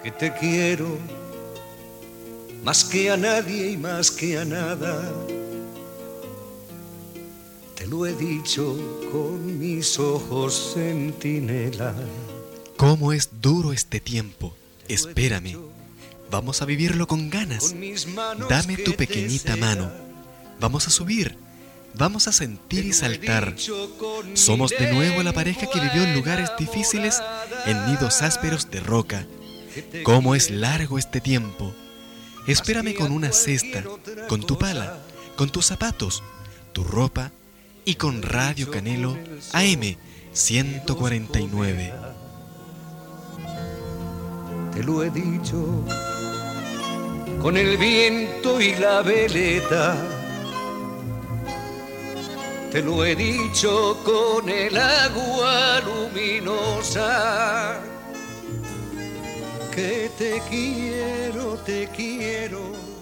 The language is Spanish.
que te quiero más que a nadie y más que a nada. Te lo he dicho con mis ojos centinela. ¿Cómo es duro este tiempo? Espérame. Vamos a vivirlo con ganas. Dame tu pequeñita mano. Vamos a subir. Vamos a sentir y saltar. Somos de nuevo la pareja que vivió en lugares difíciles, en nidos ásperos de roca. ¿Cómo es largo este tiempo? Espérame con una cesta, con tu pala, con tus zapatos, tu ropa y con Radio Canelo AM 149. Te lo he dicho con el viento y la veleta. Te lo he dicho con el agua luminosa. Que te quiero,